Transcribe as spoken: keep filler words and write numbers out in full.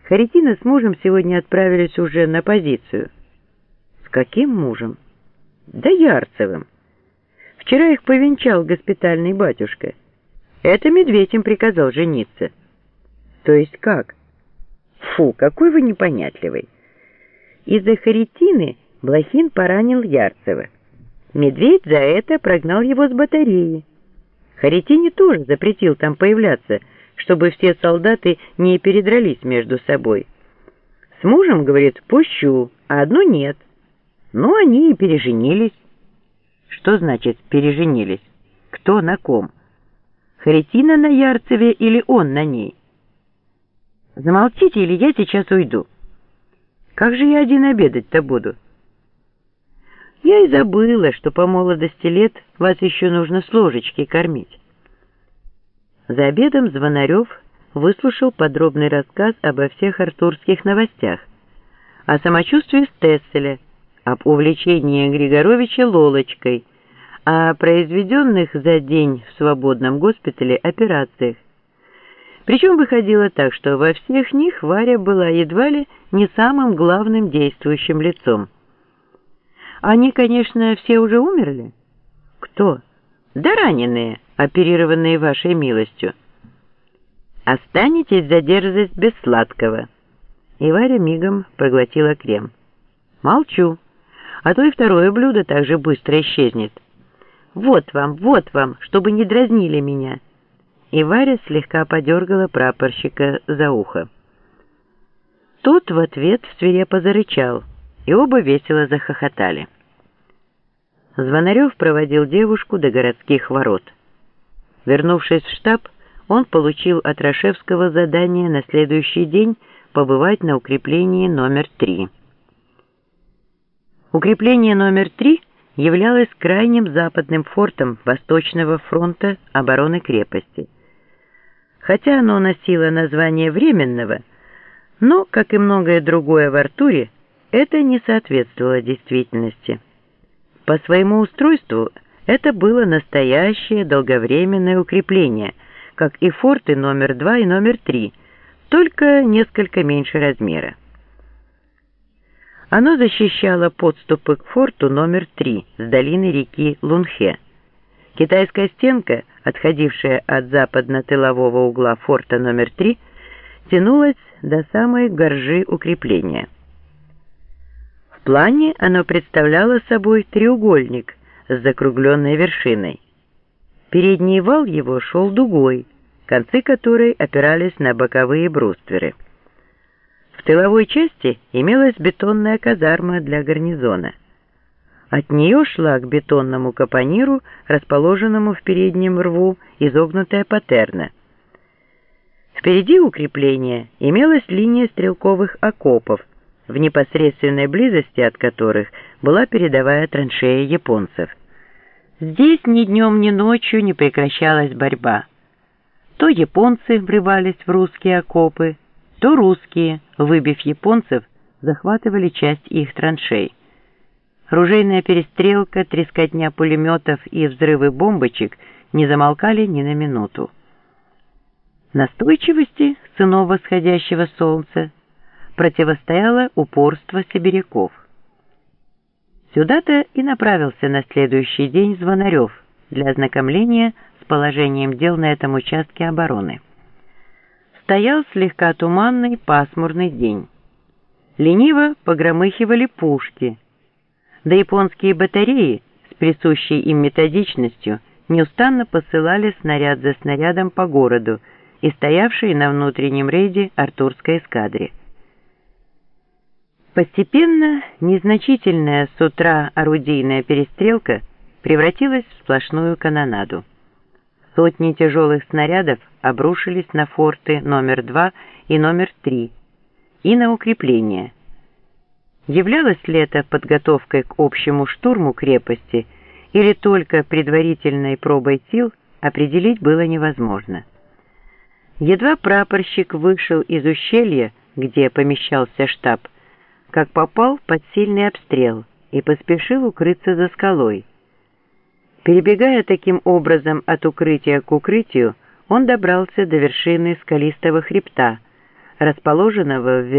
Харитина с мужем сегодня отправились уже на позицию. С каким мужем? Да Ярцевым. Вчера их повенчал госпитальный батюшка. Это медведь им приказал жениться. То есть как? Фу, какой вы непонятливый. Из-за Харитины Блохин поранил Ярцева. Медведь за это прогнал его с батареи. Харитине тоже запретил там появляться, чтобы все солдаты не передрались между собой. С мужем, говорит, пущу, а одну нет. Ну, они и переженились. Что значит переженились? Кто на ком? Харитина на Ярцеве или он на ней? Замолчите, или я сейчас уйду. Как же я один обедать-то буду? Я и забыла, что по молодости лет вас еще нужно с ложечки кормить. За обедом Звонарев выслушал подробный рассказ обо всех артурских новостях, о самочувствии Стесселя, об увлечении Григоровича Лолочкой, о произведенных за день в свободном госпитале операциях. Причем выходило так, что во всех них Варя была едва ли не самым главным действующим лицом. Они, конечно, все уже умерли. Кто? Да раненые, оперированные вашей милостью. Останетесь за дерзость без сладкого. И Варя мигом проглотила крем. Молчу, а то и второе блюдо так же быстро исчезнет. Вот вам, вот вам, чтобы не дразнили меня. И Варя слегка подергала прапорщика за ухо. Тот в ответ свирепо зарычал, и оба весело захохотали. Звонарев проводил девушку до городских ворот. Вернувшись в штаб, он получил от Рашевского задание на следующий день побывать на укреплении номер три. Укрепление номер три являлось крайним западным фортом Восточного фронта обороны крепости. Хотя оно носило название временного, но, как и многое другое в Артуре, это не соответствовало действительности. По своему устройству это было настоящее долговременное укрепление, как и форты номер два и номер три, только несколько меньше размера. Оно защищало подступы к форту номер три с долины реки Лунхе. Китайская стенка, отходившая от западно-тылового угла форта номер три, тянулась до самой горжи укрепления. В плане оно представляло собой треугольник с закругленной вершиной. Передний вал его шел дугой, концы которой опирались на боковые брустверы. В тыловой части имелась бетонная казарма для гарнизона. От нее шла к бетонному капониру, расположенному в переднем рву, изогнутая патерна. Впереди укрепления имелась линия стрелковых окопов, в непосредственной близости от которых была передовая траншея японцев. Здесь ни днем, ни ночью не прекращалась борьба. То японцы врывались в русские окопы, то русские, выбив японцев, захватывали часть их траншей. Ружейная перестрелка, трескотня пулеметов и взрывы бомбочек не замолкали ни на минуту. Настойчивости сынов восходящего солнца противостояло упорство сибиряков. Сюда-то и направился на следующий день Звонарев для ознакомления с положением дел на этом участке обороны. Стоял слегка туманный пасмурный день. Лениво погромыхивали пушки, да японские батареи с присущей им методичностью неустанно посылали снаряд за снарядом по городу и стоявшие на внутреннем рейде артурской эскадре. Постепенно незначительная с утра орудийная перестрелка превратилась в сплошную канонаду. Сотни тяжелых снарядов обрушились на форты номер два и номер три и на укрепления. Являлось ли это подготовкой к общему штурму крепости или только предварительной пробой сил, определить было невозможно. Едва прапорщик вышел из ущелья, где помещался штаб, как попал под сильный обстрел и поспешил укрыться за скалой. Перебегая таким образом от укрытия к укрытию, он добрался до вершины скалистого хребта, расположенного в